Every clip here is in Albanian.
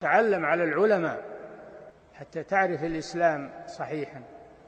تعلم على العلماء حتى تعرف الإسلام صحيحا.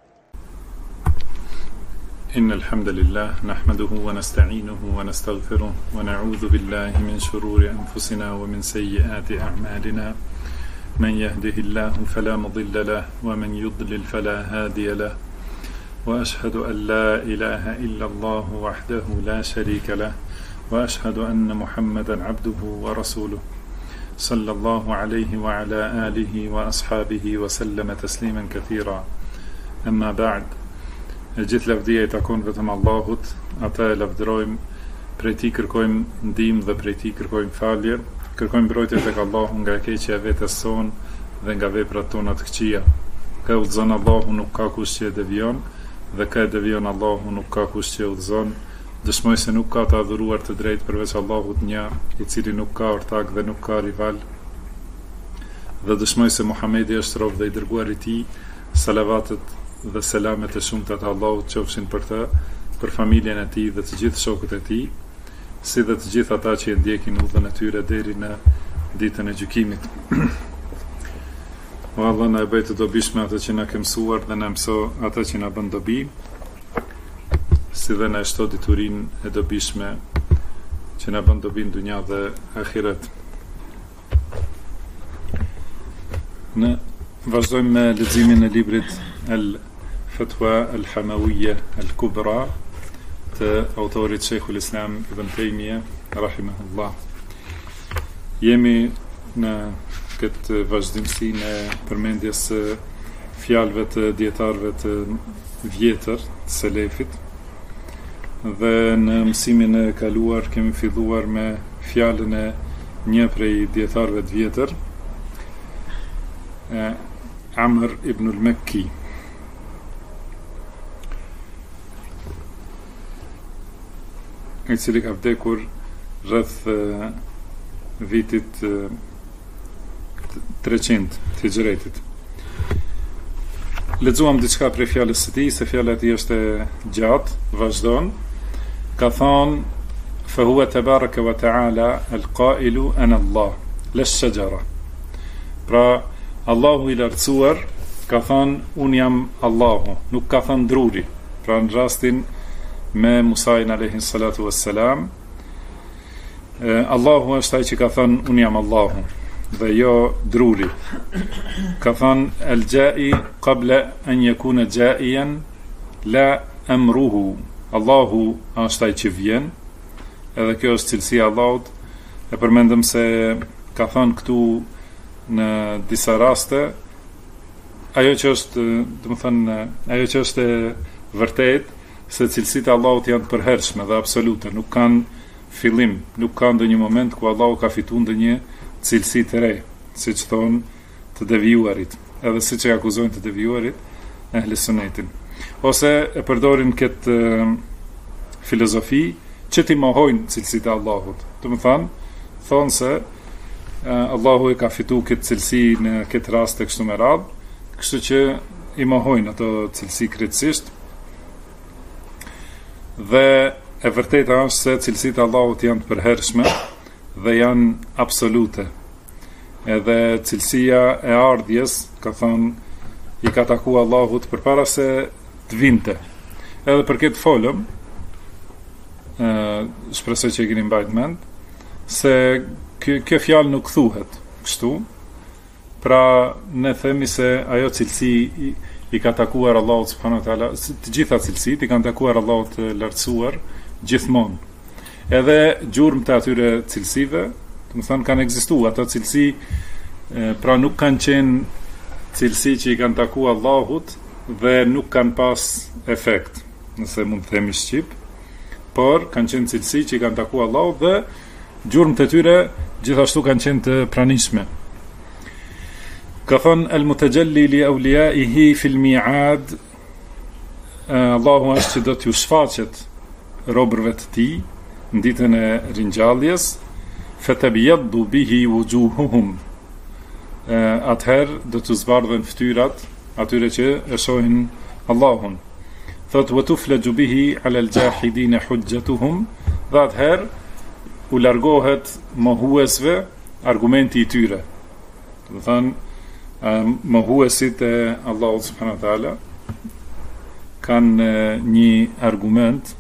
إن الحمد لله نحمده ونستعينه ونستغفره ونعوذ بالله من شرور أنفسنا ومن سيئات أعمالنا. من يهده الله فلا مضل له ومن يضلل فلا هادي له، وأشهد أن لا إله إلا الله وحده لا شريك له، وأشهد أن محمدا عبده ورسوله صلى الله عليه وعلى آله وأصحابه وسلم تسليما كثيرا. أما بعد، gjithë lavdia I takon vetëm Allahut, ata e lavdërojmë, prej tij kërkojmë ndihmë dhe prej tij kërkojmë falje, kërkojmë mbrojtje tek Allahu nga keqja e vetes sonë dhe nga veprat tona të këqija. Ka udhëzon Allahu, nuk ka kush që e devijon, dhe ka e devijon Allahu, nuk ka kush që e udhëzon. Dëshmoj se nuk ka të adhuruar të drejtë përveç Allahut një, I cili nuk ka ortak dhe nuk ka rival. Dhe dëshmoj se Muhamedi është rob dhe I dërguari I tij. Salavatet dhe selamet e shumta të Allahut qofshin për të, për familjen e tij dhe të gjithë shokët e tij, si dhe të gjithë ata që e ndjekin udhën e tyre deri në ditën e gjykimit. O Allah, na e bëj të dobishme atë që na ke mësuar dhe na mëso atë që na bën dobi, si dhe na e shto diturinë e dobishme që na bën dobi në dunja dhe ahiret. Ne vazhdojmë me leximin e librit Al-Fatwa Al-Hamawiyya Al-Kubra të autorit Sheikhul Islam Ibn Taymiyah rahimahullah. Jemi në këtë vazhdimsi në përmendjes së fjalëve të dietarëve të vjetër të selefit, dhe në mësimin e kaluar kemi filluar me fjalën e një prej dietarëve të vjetër, Amr ibn al-Makki, I cili ka vdekur rreth vitit 300 të Hijretit. Lexuam diçka prej fjalës së tij, se fjala e tij është e gjatë, vazhdon. Ka thonë: "Fa huwa tabaraka wa ta'ala al-qailu ana Allah, la ash-shajara." Pra, Allahu I lartësuar ka thonë: "Unë jam Allahu", nuk ka thonë druri. Pra në rastin me Musain alayhi salatu wassalam, Allahu është ai që ka thënë unë jam Allahu, dhe jo druri. Ka thënë al-ja'i qabla an yakuna ja'iyan la amruhu. Allahu është ai që vjen, edhe kjo është cilësia e Allahut. E përmendëm se ka thënë këtu në disa raste ajo që është, domethënë ajo që është vërtet, se cilësitë e Allahut janë të përhershme dhe absolute, nuk kanë fillim, nuk ka ndonjë moment ku Allahu ka fituar ndonjë cilësi të re, siç thonë të devijuarit, edhe siç e akuzojnë të devijuarit ehli sunetin, ose e përdorin këtë filozofi që ti mohojnë cilësitë e Allahut. Domethënë, thonë se Allahu e ka fituar këtë cilësi në këtë rast e kështu me radhë, kështu që I mohojnë ato cilësi krejtësisht. Dhe e vërteta është se cilësitë e Allahut janë të përhershme dhe janë absolute. Edhe cilësia e ardhjes, ka thonë, I ka takuar Allahut përpara se të vinte. Edhe për këtë folëm, shpresoj që e keni mbajtur mend, se kjo fjalë nuk thuhet kështu. Pra ne themi se ajo cilësi I ka takuar Allahut subhanahu wa taala, të gjitha cilësitë I kanë takuar Allahut të lartësuar gjithmonë. Edhe gjurmë të atyre cilësive, domethënë kanë ekzistuar ato cilësi, pra nuk kanë qenë cilësi që I kanë takuar Allahut dhe nuk kanë pas efekt, nëse mund të themi shqip, por kanë qenë cilësi që I kanë takuar Allahut dhe gjurmët e tyre gjithashtu kanë qenë të pranishme. Ka thonë al-mutajalli li awliyaihi fil mi'ad, Allahu është që do t'ju shfaqet robërve të tij në ditën e ringjalljes, fatabyaddu bihi wujuhuhum, atëherë do t'u zbardhen fytyrat atyre që e shohin Allahun. Thot wa tuflaju bihi ala al-jahidin hujjatuhum, dhe atëherë u largohet mohuesve argumenti I tyre. Do të thonë, mohuesit e Allahut subhanahu wa taala kanë një argument,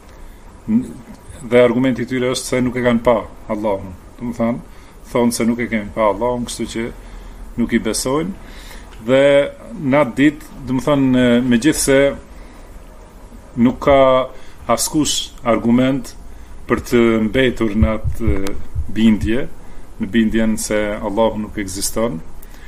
dhe argumenti i tyre është se nuk e kanë pa Allahun. Do të thonë se nuk e kemi pa Allahun, kështu që nuk i besojnë. Dhe në atë ditë, do të thonë, megjithse nuk ka askush argument për të mbetur në atë bindje, në bindjen se Allahu nuk ekziston.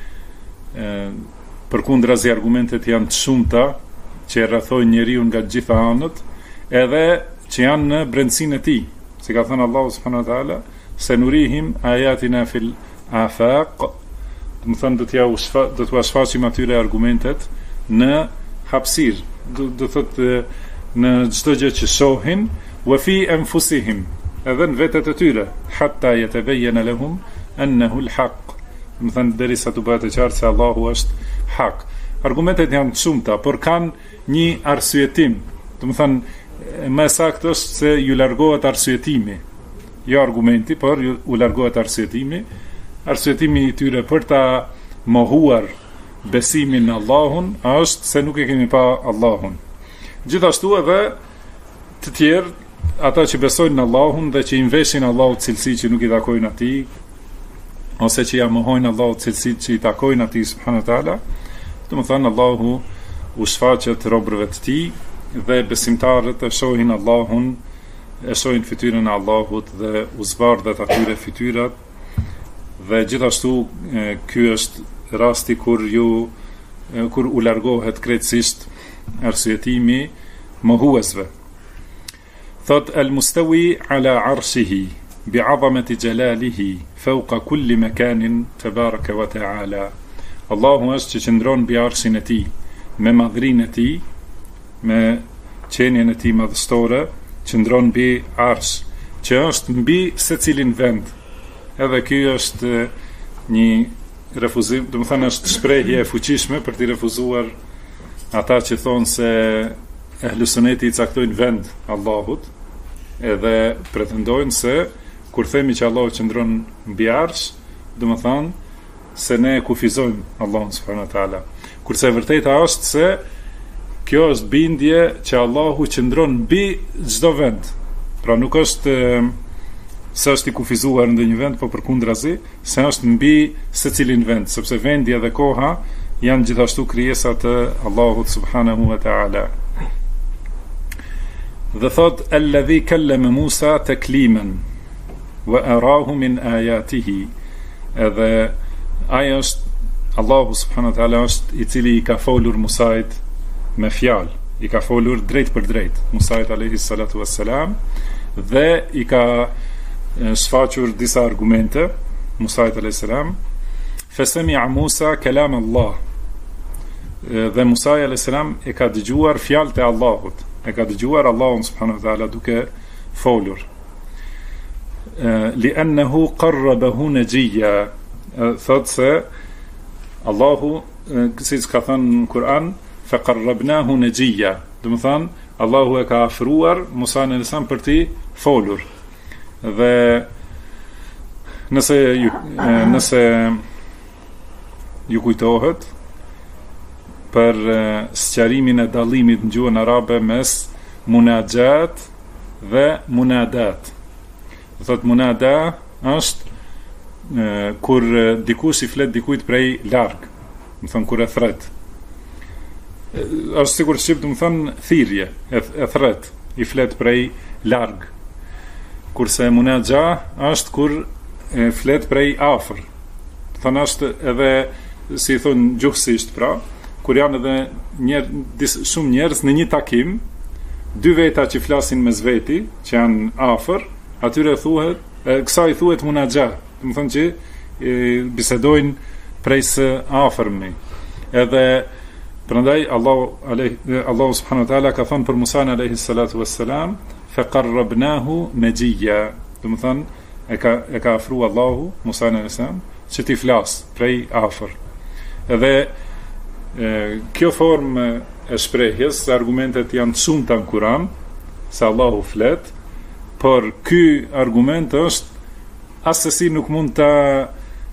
Përkundrazi argumentet janë të shumta që rrethojnë njeriu nga të gjitha anët, edhe që janë në brendësinë e tij. Si ka thënë Allahu subhanahu wa taala, se nurihim ayatina fil afaq, do të thonë do t'u shfaqim atyre argumentet në hapësirë, do thotë në çdo gjë që shohin, wa fi anfusihim, edhe në vetet e tyre, hatta yatabayyana lahum annahu al-haq. Do të thonë derisa të bëhet e qartë se Allahu është hak. Argumentet janë të shumta, por kanë një arsyetim. Do të thonë më saktë është se ju largohet arsyetimi, jo argumenti, por u largohet arsyetimi. Arsyetimi i tyre për ta mohuar besimin në Allahun është se nuk e kemi pa Allahun. Gjithashtu edhe të tjerë, ata që besojnë në Allahun dhe që i nveshin Allahut cilësi që nuk i takojnë atij, ose që ja mohojnë Allahut cilësi që i takojnë atij subhanahu wa taala, do të thonë Allahu u shfaqet robërve të tij dhe besimtarët e shohin Allahun, e shohin fytyrën e Allahut dhe u zbardhet atyre fytyrat. Dhe gjithashtu ky është rasti kur u largohet krejtësisht arsyetimi mohuesve. Thot al-mustawi ala arshihi bi'azamati jalalihi fawqa kulli makanin tabaraka wa ta'ala. Allahu është që qëndron mbi arshin e tij, me madhrinë e tij, me qenien e tij madhështore, qëndron mbi arsh, që është mbi secilin vend. Edhe ky është një refuzim, do të thënë është shprehje e fuqishme për të refuzuar ata që thonë se ehlusuneti i caktojnë vend Allahut, edhe pretendojnë se kur themi që Allahu qëndron mbi arsh, do të thonë se ne kufizojmë Allahun subhanahu wa taala. Kurse e vërteta është se kjo është bindje që Allahu qëndron mbi çdo vend. Pra nuk është se është i kufizuar në një vend, po përkundrazi, se është mbi secilin vend, sepse vendi dhe koha janë gjithashtu krijesa të Allahut subhanahu wa taala. Dhe thot alladhi kallama Musa takliman wa arahu min ayatihi. Edhe ai është Allahu subhanahu wa taala është i cili i ka folur Musait me fjalë, i ka folur drejt për drejt Musait alayhi salatu wassalam, dhe i ka shfaqur disa argumente Musait alayhi salam. Fasami'a Musa kalam Allah. Dhe Musa alayhi salam e ka dëgjuar fjalët e Allahut, e ka dëgjuar Allahun subhanahu wa taala duke folur. Li'annahu qarrabahu najiyya. Thot se Allahu, siç ka thënë në Kur'an, faqarrabnahu najiyya. Do të thonë Allahu e ka afruar Musa alayhi salam për të folur. Dhe nëse ju kujtohet për sqarimin e dallimit në gjuhën arabe mes munajat dhe munadat. Do thot munada është kur dikush i flet dikujt prej larg, do thon kur e thret. Është sikur shqip, do thon thirrje, e thret, i flet prej larg. Kurse munaja është kur flet prej afër. Thonë është edhe, si thonë gjuhësisht, pra, kur janë edhe shumë njerëz në një takim, dy veta që flasin mes veti, që janë afër, atyre thuhet, kësaj thuhet munaja. Do të thonë që bisedojnë prej së afërmi. Edhe prandaj Allahu subhanahu wa taala ka thënë për Musa alayhi salatu wassalam, faqarrabnahu najiyya. Do të thonë e ka afruar Allahu Musa alayhi salam që ti flas prej afër. Edhe kjo formë e shprehjes, argumentet janë të shumta në Kur'an se Allahu flet, por ky argument është asesi nuk mund ta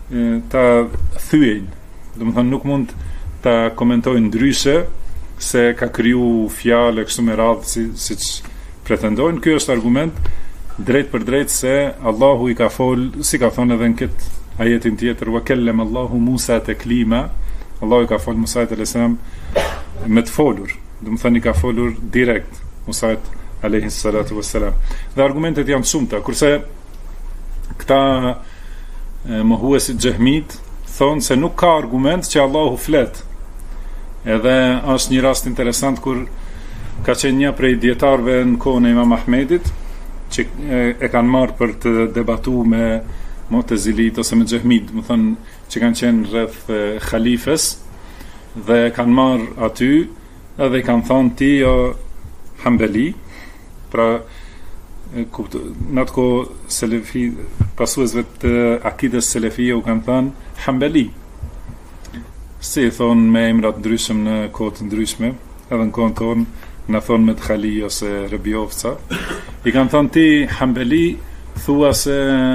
ta thyejnë. Domethënë nuk mund ta komentojnë ndryshe se ka kriju fjalë kështu me radhë siç pretendojnë. Ky është argument drejt për drejt se Allahu i ka fol, si ka thonë edhe në këtë ajetin tjetër, wa kellem Allahu Musa taklima. Allahu i ka fol Musa alayhis salam me të folur. Domethënë i ka folur direkt Musa alayhis salatu wassalam. Dhe argumentet janë shumëta, kurse këta mohuesit xehmit thonë se nuk ka argument që Allahu flet. Edhe është një rast interesant kur ka qenë një prej dietarëve në kohën e Imam Ahmedit që e kanë marrë për të debatuar me Mu'tazilit ose me xehmit, do të thonë që kanë qenë rreth khalifes dhe kanë marrë aty edhe i kanë thonë ti o Hanbali, pra në atë kohë selefi, pasuesve të akides selefie u kanë thënë Hanbali, si i thonë me emrat ndryshëm në kohë të ndryshme, edhe në kohën tonë në thonë me të Khali ose Rebiovca, i kanë thonë ti Hanbali, thua se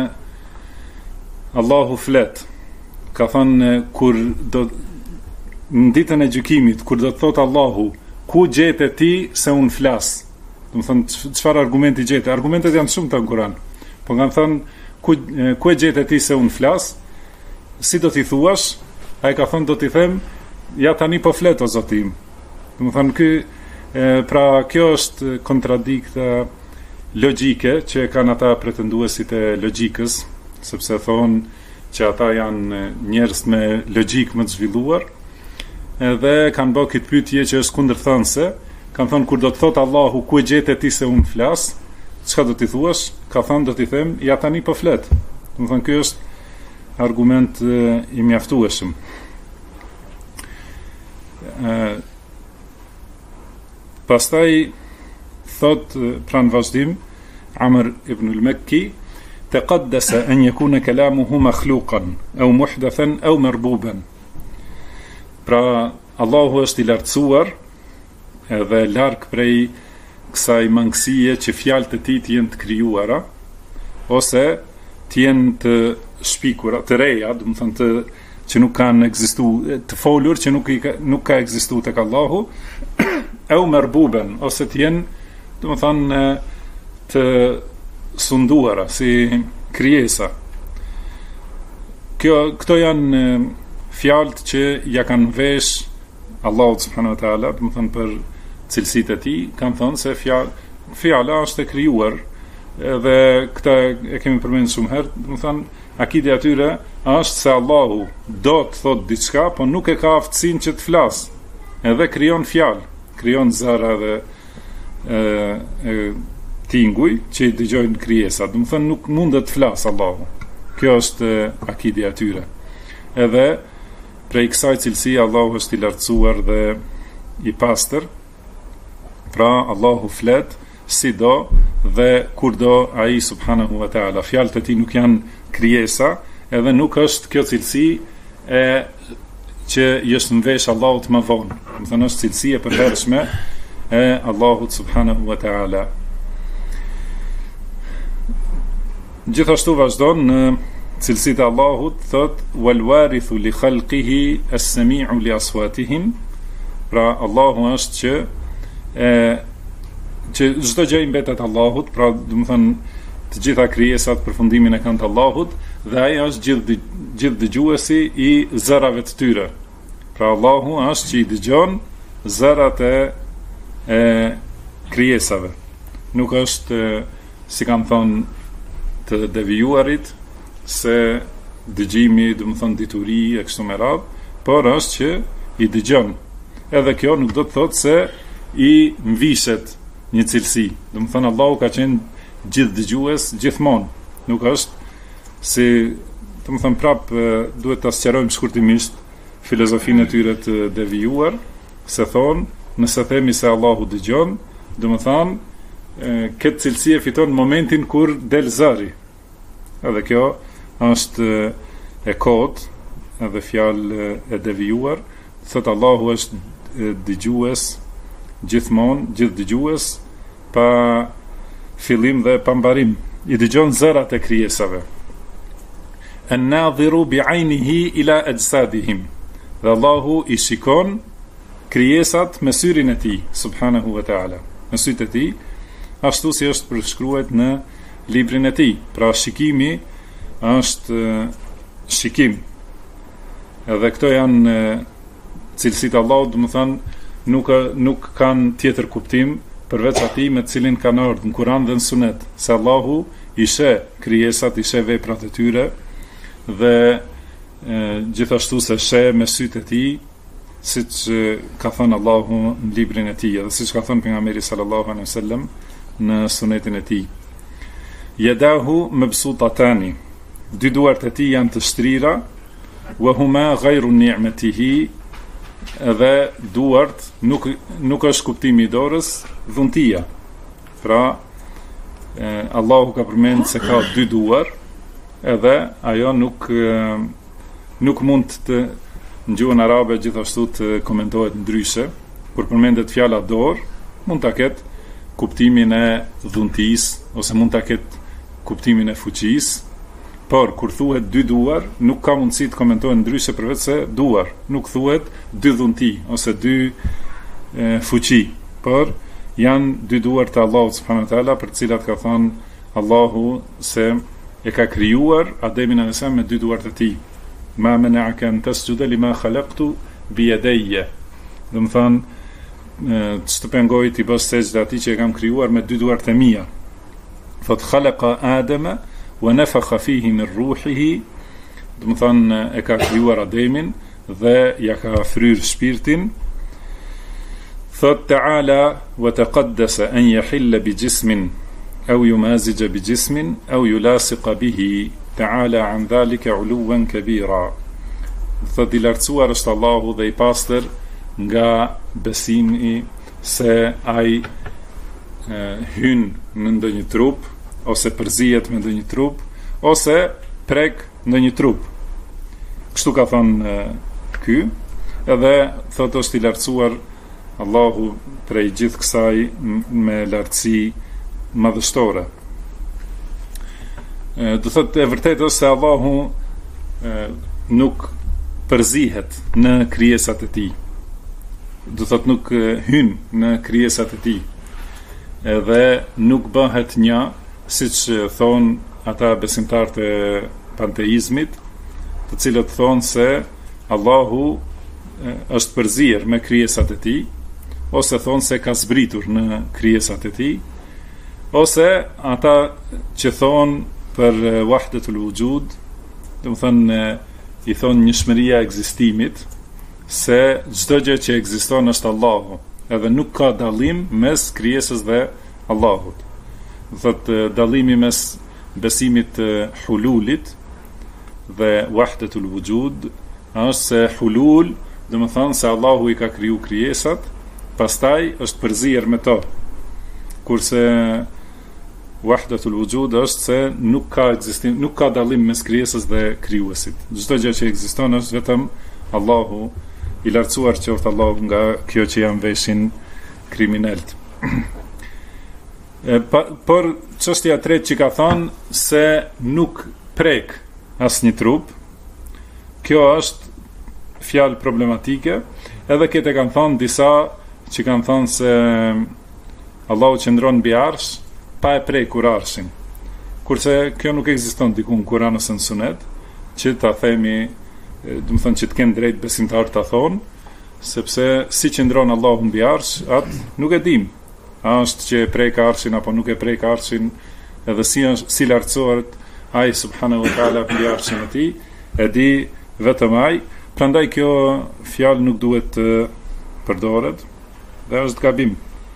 Allahu flet. Ka thonë kur do në ditën e gjykimit, kur do të thotë Allahu, ku gjete ti se unë flas? Do të thonë çfarë argumenti gjete? Argumentet janë shumë të në Kur'an. Po kanë thonë ku e gjete ti se unë flas? Si do t'i thuash? Ai ka thonë do t'i them, ja tani po flet o Zoti im. Do të thonë pra kjo është kontradikta logjike që kanë ata pretenduesit e logjikës, sepse thonë që ata janë njerëz me logjik më të zhvilluar, edhe kanë bërë këtë pyetje që është kundërthënëse. Kanë thonë kur do të thotë Allahu ku e gjetë ti se unë flas, çka do t'i thuash? Ka thonë do t'i them, ja tani po flet. Do të thonë ky është argument i mjaftueshëm. Pastaj thot pranë vazhdim Amr ibn al-Makki taqaddasa an yakuna kalamuhu makhluqan aw muhdathan aw marbuban. Pra Allahu është i lartësuar edhe larg prej kësaj mangësie që fjalët e tij të jenë të krijuara ose të jenë të shpikura, të reja, do të thonë që nuk kanë ekzistuar, të folur që nuk ka ekzistuar tek Allahu, au marbuban, ose të jenë, do të thonë të sunduara si krijesa. Këto janë fjalët që ja kanë vesh Allahu subhanahu wa taala, do të thonë për cilësitë e tij, kanë thonë se fjala është e krijuar, edhe këta e kemi përmendur shumë herë, do të thonë akide atyre është se Allahu do të thotë diçka, po nuk e ka aftësinë që të flas. Edhe krijon fjalë, krijon zëra dhe tinguj që i dëgjojnë krijesat. Do të thonë nuk mundet të flas Allahu. Kjo është akide atyre. Edhe prej kësaj cilësie Allahu është i lartësuar dhe i pastër. Pra Allahu flet si do dhe kur do ai subhanahu wa taala. Fjalët e tij nuk janë krijesa, edhe nuk është kjo cilësi që është në vesh Allahut më vonë. Do të thonë është cilësi e përhershme e Allahut subhanahu wa taala. Gjithashtu vazhdon në cilësitë e Allahut, thot wal warithu li khalqihi as-sami'u li aswatihim. Pra Allahu është që çdo gjë i mbetet Allahut, pra do të thonë të gjitha krijesat përfundimin e kanë të Allahut dhe ai është gjithë dëgjuesi i zërave të tyre. Pra Allahu është që i dëgjon zërat e krijesave. Nuk është si kanë thonë të devijuarit se dëgjimi, do të thonë dituri e kështu me radhë, por është që i dëgjon. Edhe kjo nuk do të thotë se i mvishet një cilësi. Do të thonë Allahu ka qenë gjithë dëgjues gjithmonë. Nuk është si, do të thonë prapë duhet ta sqarojmë shkurtimisht filozofinë e tyre të devijuar, se thonë nëse themi se Allahu dëgjon, do të thonë këtë cilësi e fiton në momentin kur del zëri. Edhe kjo është e kot, edhe fjalë e devijuar, thotë Allahu është dëgjues gjithmonë, gjithë dëgjues pa fillim dhe pa mbarim. I dëgjon zërat e krijesave. an-nadhiru bi'aynihi ila ajsadihim. Dhe Allahu i shikon krijesat me syrin e tij, subhanahu wa ta'ala. Me sytë e tij, ashtu si është përshkruar në librin e tij. Pra shikimi është shikim. Edhe këto janë cilësitë e Allahut, do të thonë nuk kanë tjetër kuptim përveç atij me të cilin kanë ardhur në Kur'an dhe në Sunet, se Allahu i sheh krijesat, i sheh veprat e tyre dhe gjithashtu se sheh me sytë e tij, siç ka thënë Allahu në librin e tij, dhe siç ka thënë pejgamberi sallallahu alaihi wasallam në sunetin e tij. Yadahu mabsutatani, dy duart e tij janë të shtrira, wa huma ghayru ni'matihi, edhe duart nuk është kuptimi i dorës, dhuntia. Pra Allahu ka përmend se ka dy duar, edhe ajo nuk mund të në gjuhën arabe gjithashtu të komentohet ndryshe. Kur përmendet fjala dorë, mund ta ketë kuptimin e dhuntisë ose mund ta ketë kuptimin e fuqisë, por kur thuhet dy duar, nuk ka mundësi të komentohet ndryshe përveç se duar. Nuk thuhet dy dhunti ose dy fuqi, por janë dy duar të Allahut subhanahu wa taala, për të cilat ka thënë Allahu se e ka krijuar Ademin alayhis salam me dy duart e tij. Ma mena'aka an tasjuda lima khalaqtu bi yadayya. Do të thonë të pengoj të bësh sejdë atij që e kam krijuar me dy duart e mia. Fot khalaqa Adama wa nafakha fihi min ruhihi. Do të thonë e ka krijuar Ademin dhe ja ka fryrë shpirtin. Thot ta'ala wa taqaddasa an yahilla bi jismin aw yumazija bi jismin aw yulasiqa bihi. Ta'ala an dhalika uluwan kabira. Thot i lartësuar është Allahu dhe i pastër nga besimi se ai hyn në ndonjë trup ose përzihet me ndonjë trup ose prek ndonjë trup. Kështu ka thënë ky, edhe thot është i lartësuar Allahu prej gjithë kësaj me lartësi madhështore. Do thotë e vërtetë është se Allahu nuk përzihet në krijesat e tij. Do thotë nuk hyn në krijesat e tij. Edhe nuk bëhet një, siç thon ata besimtarët e panteizmit, të cilët thonë se Allahu është përzier me krijesat e tij, ose thonë se ka zbritur në krijesat e tij, ose ata që thonë për wahdatul wujud, do të thonë i thonë njëshmëria e ekzistimit, se çdo gjë që ekziston është Allahu, edhe nuk ka dallim mes krijesës dhe Allahut. Do thotë dallimi mes besimit hululit dhe wahdatul wujud është se hulul, do të thonë se Allahu i ka kriju krijesat, pastaj është përzier me to. Kurse wahdatul wujud është se nuk ka ekzistim, nuk ka dallim mes krijesës dhe krijuesit. Çdo gjë që ekziston është vetëm Allahu, i lartësuar qoftë Allahu nga kjo që janë veshin kriminalt. Por çështja e tretë që ka thënë se nuk prek asnjë trup, kjo është fjalë problematike, edhe këtë kanë thënë disa që kanë thënë se Allahu qëndron mbi arsh pa e prekur arshin. Kurse kjo nuk ekziston diku në Kur'an ose në Sunet, që ta themi, do të thonë që të kenë drejt besimtarët ta thonë, sepse si qëndron Allahu mbi arsh, atë nuk e dim. A është që e prek arshin apo nuk e prek arshin, edhe si lartësohet ai subhanahu wa taala mbi arshin e tij, e di vetëm ai. Prandaj kjo fjalë nuk duhet të përdoret dhe është gabim.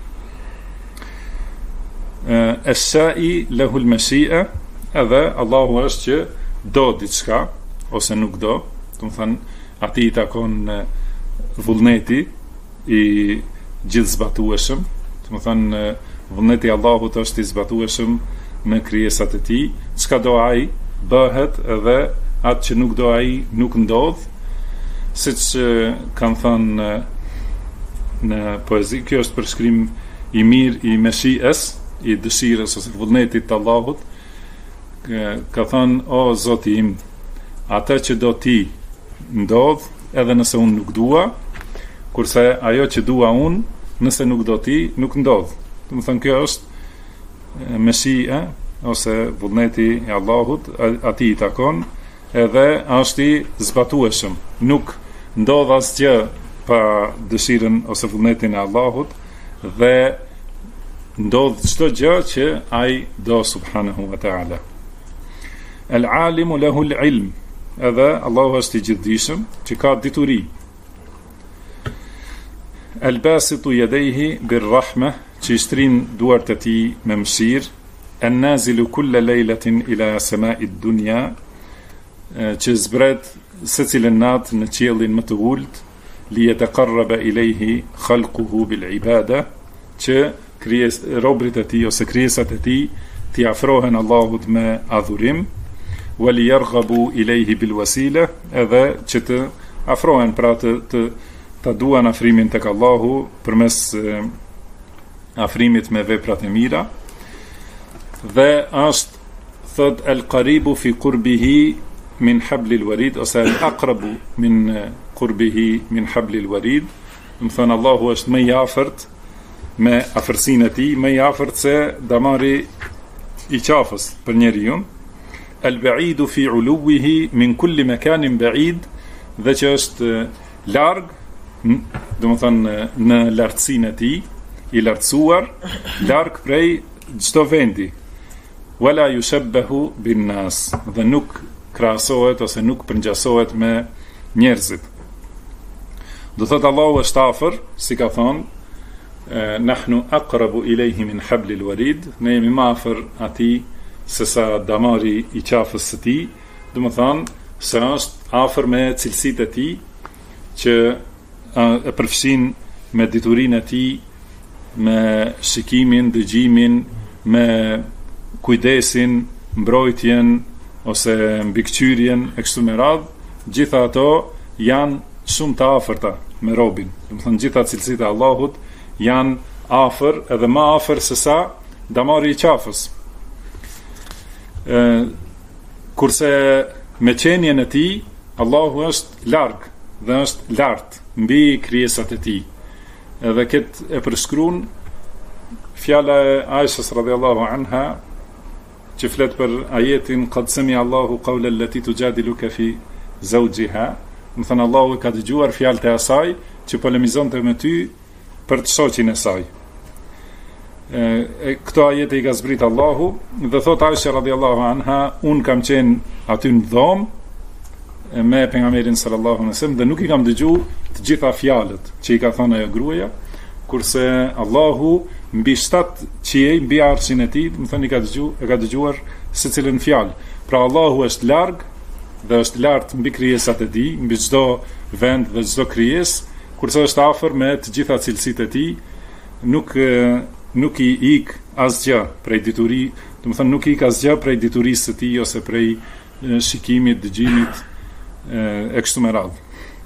Es-sa'i lahu al-mashi'a, edhe Allahu është që do diçka ose nuk do, do të thënë atij i takon vullneti i gjithë zbatueshëm, do të thënë vullneti i Allahut është i zbatueshëm në krijesat e tij, çka do ai bëhet, edhe atë që nuk do ai nuk ndodh, siç kanë thënë në poezi, kjo është përshkrim i mirë i meshies, i dëshirës ose vullnetit të Allahut. Ka thënë, o Zoti im, atë që do ti ndodh, edhe nëse unë nuk dua, kurse ajo që dua unë, nëse nuk do ti, nuk ndodh. Do të thënë, kjo është meshia ose vullneti i Allahut, atij i takon, edhe është i zbatueshëm. Nuk ndodh asgjë pa dëshirën ose vullnetin e Allahut, dhe ndodh çdo gjë që ai do subhanahu wa ta'ala. El-alimu lehu l-ilm, edhe Allahu është i gjithdijshëm, që ka dituri. El-basitu yadayhi bir-rahmah, që i shtrin duart e tij me mëshirë. En-nazilu kulla lejlatin ila sama'i d-dunya, që zbret secilën natë në qiellin më të ulët, li yataqarraba ilayhi khalquhu bil-ibada, që robrit e tij ose krijesat e tij t'i afrohen Allahut me adhurim, wa li yarghabu ilayhi bil-wasila, edhe që të afrohen, pra të duan afrimin tek Allahu përmes afrimit me veprat e mira. Dhe është thot el-qaribu fi qurbihi min hablil warid, ose el-aqrabu min qurbihi min hablil warid. Më thënë, Allahu është më i afërt me afërsinë e tij, më i afërt se damari i qafës për njeriu. El-ba'idu fi uluwihi min kulli makanin ba'id, dhe që është larg, do të thënë në lartësinë e tij, i lartësuar, larg prej çdo vendi. Wala yushabbahu bin nas, dhe nuk krahasohet ose nuk përngjasohet me njerëzit. Do thotë Allahu është afër, si ka thonë, nahnu aqrabu ilayhi min hablil warid, ne jemi më afër atij se sa damari i qafës së tij, do të thonë se është afër me cilësitë e tij, që e përfshin me diturinë e tij, me shikimin, dëgjimin, me kujdesin, mbrojtjen ose mbikëqyrjen e kështu me radhë. Gjitha ato janë shumë të afërta me robin. Do të thënë, gjitha cilësitë e Allahut janë afër, edhe më afër se sa damari i qafës. Kurse me qenjen e tij, Allahu është larg dhe është lart mbi krijesat e tij. Edhe këtë e përshkruan fjala e Aishës radhiyallahu anha, që flet për ajetin qad sami Allahu qawla allati tujadiluka fi zawjiha. Më thënë, Allahu ka dëgjuar fjalët e asaj që polemizonte me ty për të shoqin e saj. Këto ajete i ka zbrit Allahu, dhe thot Aisha radhiyallahu anha, unë kam qenë aty në dhomë me pejgamberin sallallahu alaihi wasallam, dhe nuk i kam dëgjuar të gjitha fjalët që i ka thënë ajo gruaja, kurse Allahu mbi 7 qiej, mbi arshin e tij, më thënë, e ka dëgjuar secilën fjalë. Pra Allahu është larg dhe është lart mbi krijesat e tij, mbi çdo vend dhe çdo krijesë, kurse është afër me të gjitha cilësitë e tij, nuk i ik asgjë prej dituri, do të thënë, nuk i ik asgjë prej diturisë së tij ose prej shikimit, dëgjimit e kështu me radhë.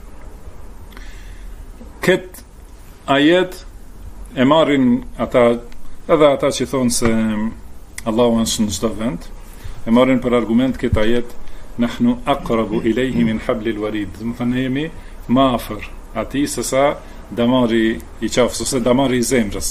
Këtë ajet e marrin edhe ata që thonë se Allahu është në çdo vend, e marrin për argument këtë ajet nahnu aqrabu ilayhi min hablil warid, do të thënë, jemi më afër atij se sa damari i qafës ose damari i zemrës.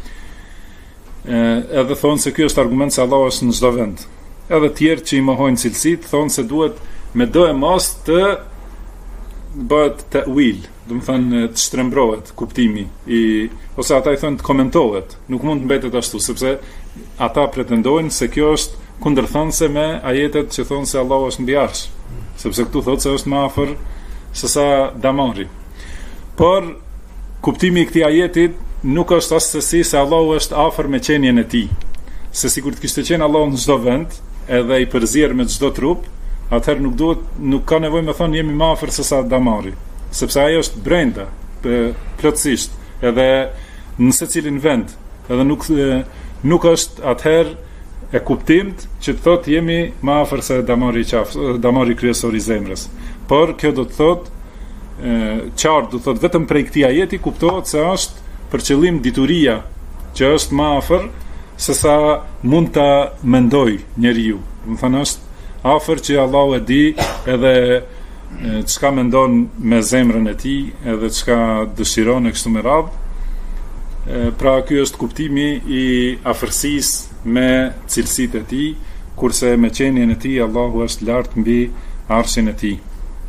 Edhe thonë se ky është argument se Allahu është në çdo vend. Edhe tjerë që i mohojnë cilësitë thonë se duhet me do e mos të bëhet ta'wil, do të thënë të shtrembrohet kuptimi ose ata i thonë të komentohet, nuk mund të mbetet ashtu, sepse ata pretendojnë se kjo është kundërthënëse me ajetet që thonë se Allahu është mbi arsh, sepse këtu thotë se është më afër se sa damari. Por kuptimi i këtij ajeti nuk është as se Allahu është afër me qenien e tij, se sikur të kishte qenë Allahu në çdo vend, edhe i përzier me çdo trup, atëherë nuk ka nevojë me thonë jemi më afër se sa damari, sepse ai është brenda plotësisht, edhe në secilin vend, edhe nuk është atëherë e kuptimt që të thotë jemi më afër se damari kryesor i zemrës. Por kjo do të thotë qartë, do të thotë vetëm prej këtij ajeti kuptohet se është për qëllim dituria që është më afër se sa mund ta mendoj njeriu. Do të thënë, është afër që Allahu e di edhe çka mendon me zemrën e tij, edhe çka dëshiron e kështu me radhë. Pra ky është kuptimi i afërsisë me cilësitë e tij, kurse me qenien e tij Allahu është lart mbi arshin e tij.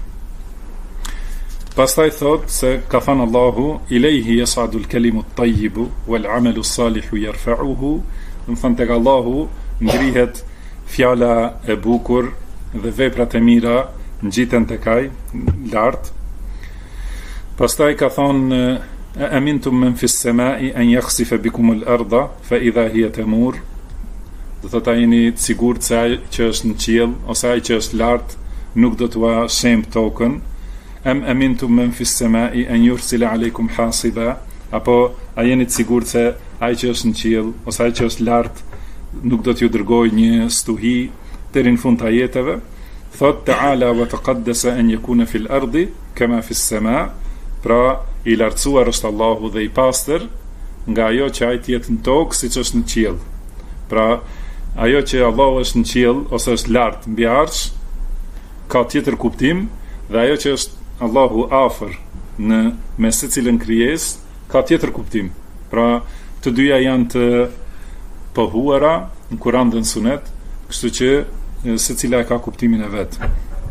Pastaj thot se ka thënë Allahu ilayhi yas'adu al-kalimu at-tayyibu wal-'amalu as-salihu yarfa'uhu, do të thonë tek Allahu ngrihet fjala e bukur dhe veprat e mira ngjiten tek ai lart. Pastaj ka thonë amintum man fi as-sama'i an yakhsifa bikum al-ardha fa idha hiya tamur, do thotë jeni të sigurt se ai që është në qiell ose ai që është lart nuk do t'ua shem tokën. Am amintum man fi as-sama'i an yursila alaykum hasiba, apo a jeni të sigurt se ai që është në qiell ose ai që është lart nuk do t'ju dërgojë një stuhi deri në fund të ajeteve. Thot ta'ala wa taqaddasa an yakuna fil ardi kama fi as-sama', pra i lartësuar është Allahu dhe i pastër nga ajo që ai të jetë në tokë siç është në qiell. Pra ajo që Allahu është në qiell ose është lart mbi arsh ka tjetër kuptim, dhe ajo që është Allahu afër në me secilën krijesë ka tjetër kuptim. Pra të dyja janë të pohuara në Kur'an dhe në Sunet, kështu që secila ka kuptimin e vet.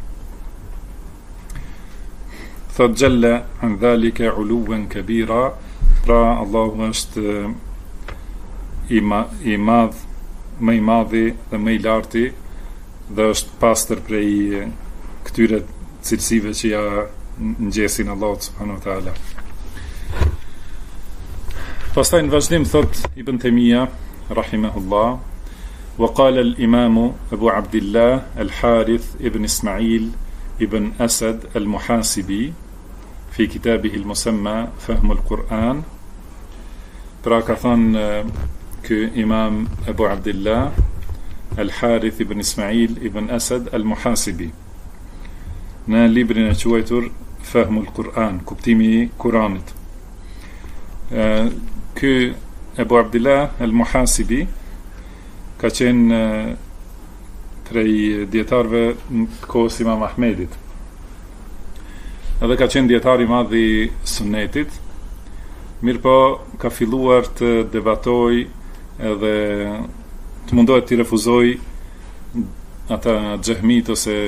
Thot jalla an dhalika uluwan kabira, pra Allahu është i madh, më i madhi dhe më i larti, dhe është pastër prej këtyre cilësive që ja ngjesin Allahu subhanahu wa taala. Pastaj në vazhdim thot Ibn Taymija rahimahullah, wa qala al-imam Abu Abdullah al-Harith ibn Ismail ibn Asad al-Muhasibi fi kitabih al-musamma Fahm al-Quran. Pra ka thënë ky imam Abu Abdullah al-Harith ibn Ismail ibn Asad al-Muhasibi në librin e quajtur Fahm al-Quran, kuptimi i Kuranit. Ky Abu Abdullah al-Muhasibi ka qenë prej dietarëve në kohës Imam Ahmedit. Edhe ka qenë dietar i madh i Sunnetit. Mirëpo ka filluar të debatoj edhe të mundohet të refuzoj ata xehmit ose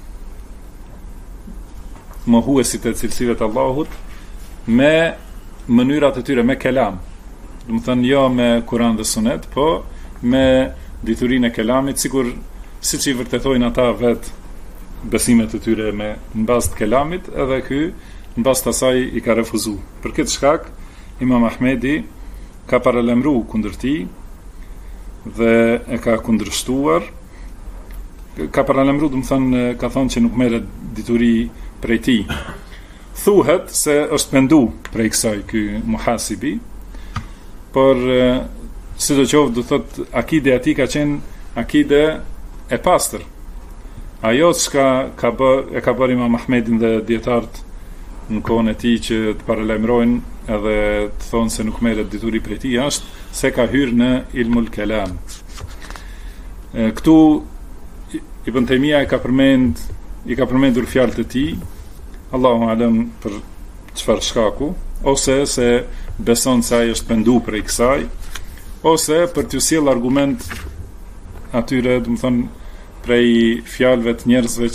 mohuesit e cilësive të Allahut me mënyrat e tyre, me kelam. Do të thënë jo me Kur'an dhe Sunet, po me diturinë e kelamit, sikur siç i vërtetojnë ata vet besimet e tyre me në bazë të kelamit, edhe ky në bazë të asaj i ka refuzuar. Për këtë shkak Imam Ahmedi ka paralajmëruar kundër tij dhe e ka kundërshtuar. Ka paralajmëruar, do të thënë, ka thonë që nuk merret dituri prej tij. Thuhet se është pendu prej kësaj ky Muhasibi, por sidoqoftë do thot akide e tij ka qenë akide e pastër. Ajo çka ka bërë Imam Ahmedin dhe dietarët në kohën e tij që të paralajmërojnë edhe të thonë se nuk merret dituri prej tij është se ka hyrë në ilmul kelam. Këtu Ibn Taymija i ka përmendur fjalët e tij, Allahu alem për çfarë shkaku, ose se beson se ai është pendu prej kësaj, ose për t'ju sjell argument atyre, do të thonë, prej fjalëve të njerëzve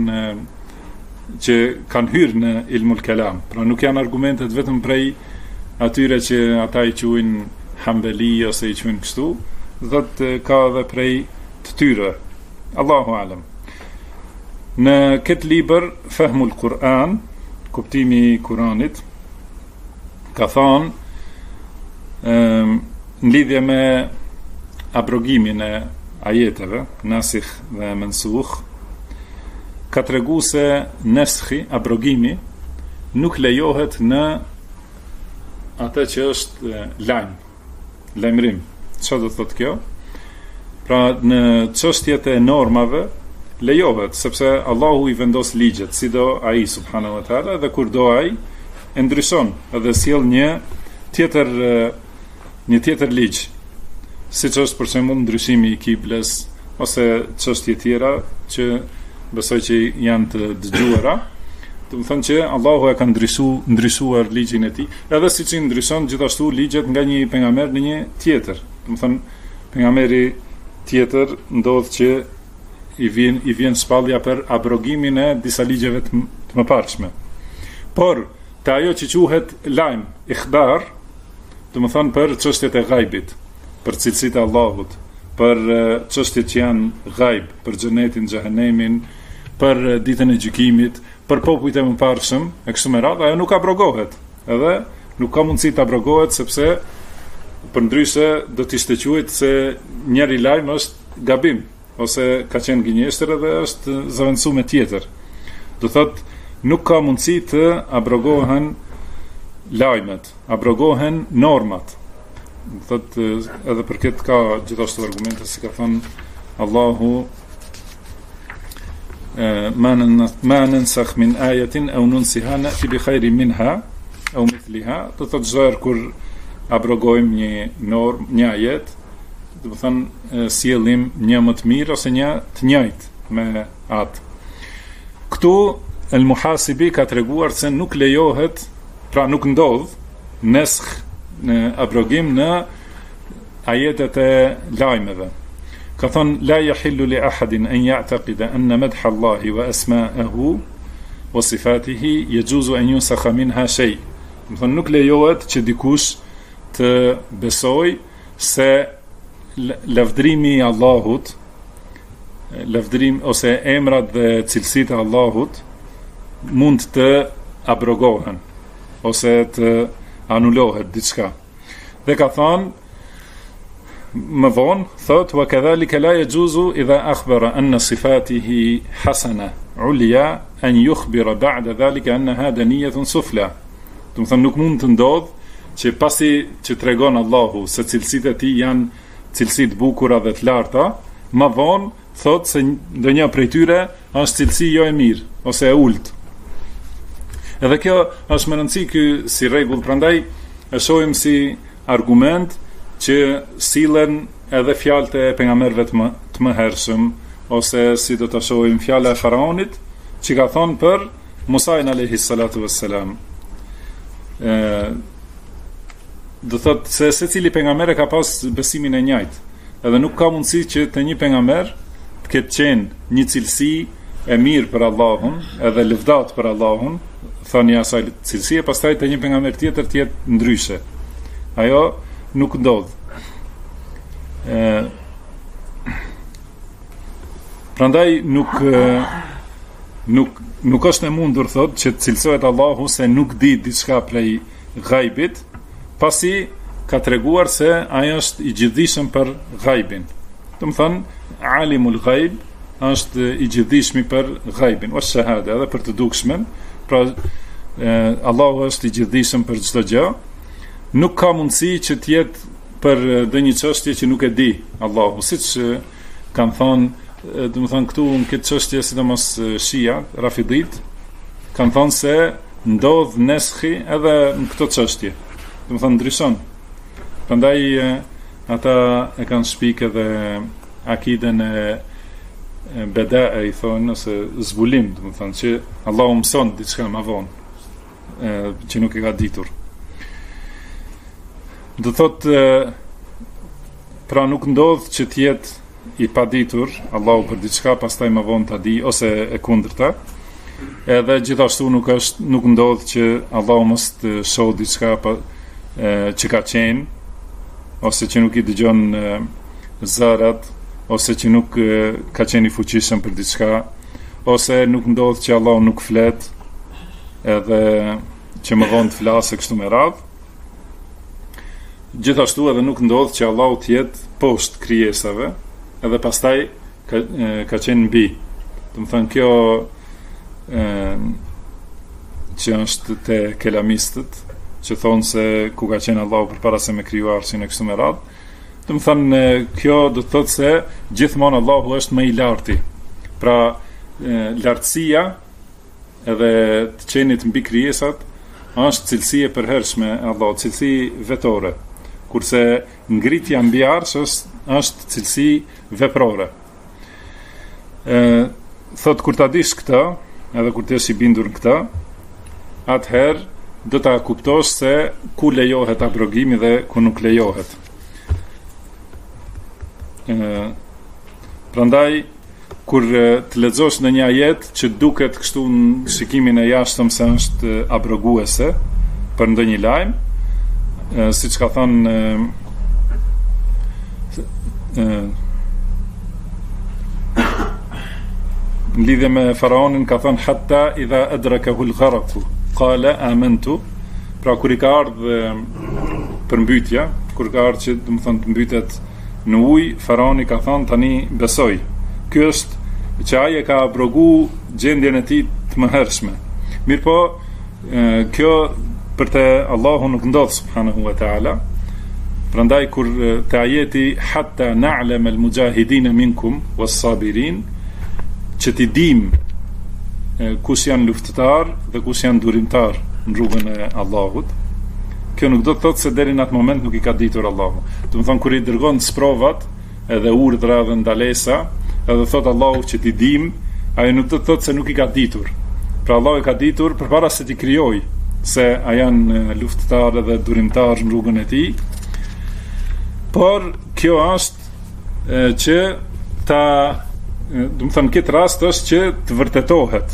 që kanë hyrë në ilmul kelam. Pra nuk janë argumentet vetëm prej atyre që ata i quajnë Hanbali ose i quajnë kështu, thotë ka edhe prej të tyre. Allahu alem. Në këtë libër Fahmul Quran, kuptimi i Kuranit, ka thonë në lidhje me abrogimin e ajeteve, nasikh dhe mansukh, ka tregu se naskhi, abrogimi, nuk lejohet në atë që është lajmërim. Çfarë do thotë kjo? Pra në çështjet e normave lejohet, sepse Allahu i vendos ligjet, si do ai subhanahu wa taala, dhe kur do ai e ndryshon edhe sjell një tjetër ligj, siç është për shembull ndryshimi i kiblës ose çështje tjera që besoj që janë të dëgjuara. Do të thonë që Allahu e ka ndryshuar ligjin e tij, edhe siç i ndryshon gjithashtu ligjet nga një pejgamber në një tjetër. Do të thonë pejgamberi tjetër ndodh që i vjen shpallja për abrogimin e disa ligjeve të mëparshme. Por te ajo që quhet lajm, ikhbar, do të thonë për çështjet e ghaibit, për cilësitë e Allahut, për çështjet që janë ghaib, për xhenetin, xhehenemin, për ditën e gjykimit, për popujt e mëparshëm, e kështu me radhë, ajo nuk abrogohet. Edhe nuk ka mundësi të abrogohet sepse përndryshe do të ishte quajtur se njëri lajm është gabim ose ka qenë gënjeshtër edhe është zëvendësuar me tjetër. Do thotë nuk ka mundësi të abrogohen lajmet, abrogohen normat. Do thotë edhe për këtë ka gjithashtu argumente si ka thënë Allahu ma nansakh min ayatin aw nunsiha na'ti bi khairin minha aw mithliha. Do thotë çdo herë kur abrogojmë një normë, një ajet, do të thonë sjellim një më të mirë ose një të njëjtë me atë. Këtu El Muhasibi ka treguar se nuk lejohet, pra nuk ndodh neskh në abrogim në ajetet e lajmeve. Ka thonë la yahillu li ahadin an ya'taqida anna madha Allahi wa asma'ahu wa sifatihi yajuzu an yunsakha minha shay. Do thonë nuk lejohet që dikush të besoj se lavdrimi i Allahut, lavdrim ose emrat dhe cilësitë e Allahut mund të abrogohen ose të anulohet diçka. Dhe ka thonë më vonë, thot wa kadhalika la yajuzu idha akhbara anna sifatihi hasana ulya an yukhbira ba'da dhalika annaha daniyatun sufla. Do të thonë nuk mund të ndodh që pasi që tregon Allahu se cilësitë e tij janë cilësi të bukura dhe të larta, më vonë thot se ndonjë prej tyre është cilësi jo e mirë ose e ulët. Edhe kjo është më rëndësi ky si rregull, prandaj e shohim si argument që sillen edhe fjalët e pejgamberëve të mëhershëm, ose si do ta shohim fjala e faraonit që ka thonë për Musain alayhi salatu wassalam. Do thotë se secili pejgamber ka pas besimin e njëjtë, edhe nuk ka mundësi që te një pejgamber të ketë qenë një cilësi e mirë për Allahun, edhe lëvdat për Allahun, thënia asaj cilësie, pastaj te një pejgamber tjetër të jetë ndryshe. Ajo nuk ndodh. Prandaj nuk është e mundur thot që të cilësohet Allahu se nuk di diçka prej ghaibit, pasi ka treguar se ai është i gjithdijshëm për ghaibin. Do të thonë alimul ghaib është i gjithdijshmi për ghaibin, ose shahada, edhe për të dukshmen. Pra Allahu është i gjithdijshëm për çdo gjë. Nuk ka mundësi që të jetë për ndonjë çështje që nuk e di Allahu, siç kanë thonë, do të thonë këtu në këtë çështje, sidomos Shia, Rafidit, kanë thonë se ndodh neskhi edhe në këtë çështje. Do të thonë ndryshon. Prandaj ata e kanë shpikë edhe akiden e beda i thonë, ose zbulim, do të thonë që Allahu mëson diçka më vonë, që nuk e ka ditur. Do thotë pra nuk ndodh që të jetë i paditur Allahu për diçka, pastaj më vonë ta di, ose e kundërta. Edhe gjithashtu nuk ndodh që Allahu mos të shoh diçka që ka qenë, ose që nuk i dëgjon zërat, ose që nuk ka qenë i fuqishëm për diçka, ose nuk ndodh që Allahu nuk flet, edhe që më vonë të flasë kështu me radhë. Gjithashtu edhe nuk ndodh që Allahu të jetë poshtë krijesave, edhe pastaj ka qenë mbi. Do të thonë kjo që është te kelamistët, që thonë se ku ka qenë Allahu përpara se me kriju arshin e kështu me radhë. Do të thonë kjo do të thotë se gjithmonë Allahu është më i larti. Pra lartësia edhe të qenit mbi krijesat është cilësi e përhershme e Allahut, cilësi vetore. Kurse ngritja mbi arsh është cilësi veprore. thot kur ta dish këtë, edhe kur t'jesh I bindur në këtë, atëherë do ta kuptosh se ku lejohet abrogimi dhe ku nuk lejohet. Prandaj kur të lexosh në një ajet që duket kështu në shikimin e jashtëm se është abroguese për ndonjë lajm, siç ka thënë në lidhje me faraonin, ka thënë hatta idha adrakahu al-gharq qala amantu, pra kur I ka ardhur përmbytja, kur ka ardhur që do të thonë të mbytet në ujë, faraoni ka thënë tani besoj. Ky është që ai e ka abrogu gjendjen e tij të mëhershme. Mirpo kjo për te Allahu nuk ndodh subhanahu wa taala. Prandaj kur te ajeti hatta na'lam al-mujahidin minkum was-sabirin, që ti dim kush janë luftëtar dhe kush janë durimtar në rrugën e Allahut, kjo nuk do të thotë se deri në atë moment nuk I ka ditur Allahu. Do të thonë kur I dërgon sprovat edhe urdhra dhe ndalesa, edhe thot Allahu që ti dim, ajo nuk do të thotë se nuk I ka ditur. Pra Allahu I ka ditur përpara se ti krijoj se a janë luftëtar dhe durimtar në rrugën e tij. Por kjo është që ta, do të thënë këtë rast është që të vërtetohet.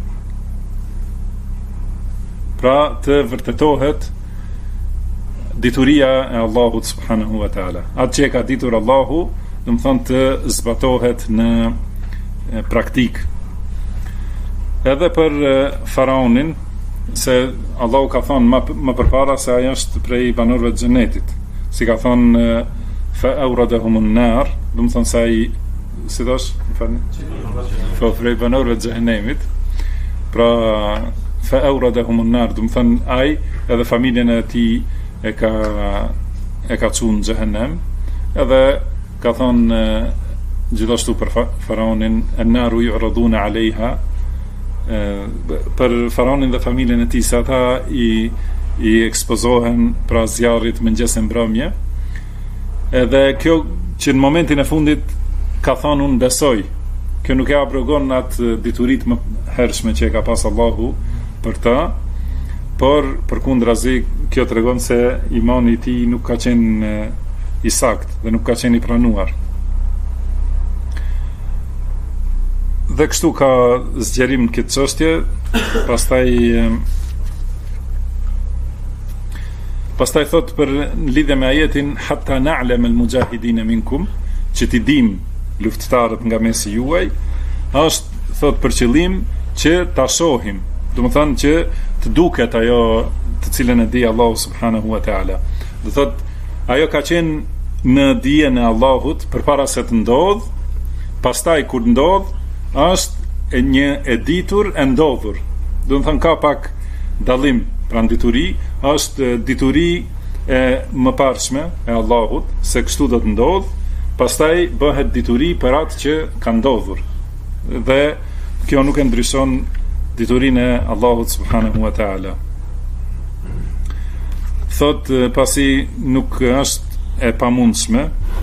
Pra të vërtetohet dituria e Allahut subhanahu wa taala. Atë që e ka ditur Allahu, do të thonë të zbatohet në praktik. Edhe për faraonin, se Allahu ka thonë më përpara se ai është prej banorëve të xhenetit. Si ka thonë fa awradahumun nar, do të thonë se ai si thash, fa prej banorëve të xhenemit. Pra fa awradahumun nar, do të thonë ai edhe familjen e tij e ka çuar në xhenem, edhe ka thonë gjithashtu për faraonin an-naru yu'raduna 'alayha, për faraonin dhe familjen e tij, se ata I ekspozohen pra zjarrit mëngjes e mbrëmje. Edhe kjo që në momentin e fundit ka thonë unë besoj, kjo nuk e abrogon atë diturit më hershme që e ka pas Allahu për ta, por përkundrazi kjo tregon se imani I tij nuk ka qenë I sakt dhe nuk ka qenë I pranuar. Dhe kështu ka zgjerim në këtë çështje. Pastaj thot për në lidhje me ajetin hatta na'lam al-mujahidin minkum, që ti dim luftëtarët nga mesi juaj, është thot për qëllim që ta shohim, do të thonë që të duket ajo të cilën e di Allahu subhanahu wa taala. Do thot ajo ka qenë në dijen e Allahut përpara se të ndodh, pastaj kur ndodh është një e ditur e ndodhur. Do të thonë ka pak dallim. Pra në dituri është dituri e mëparshme e Allahut se kështu do të ndodh, pastaj bëhet dituri për atë që ka ndodhur. Dhe kjo nuk e ndryshon diturinë e Allahut subhanahu wa taala. Thot pasi nuk është e pamundshme,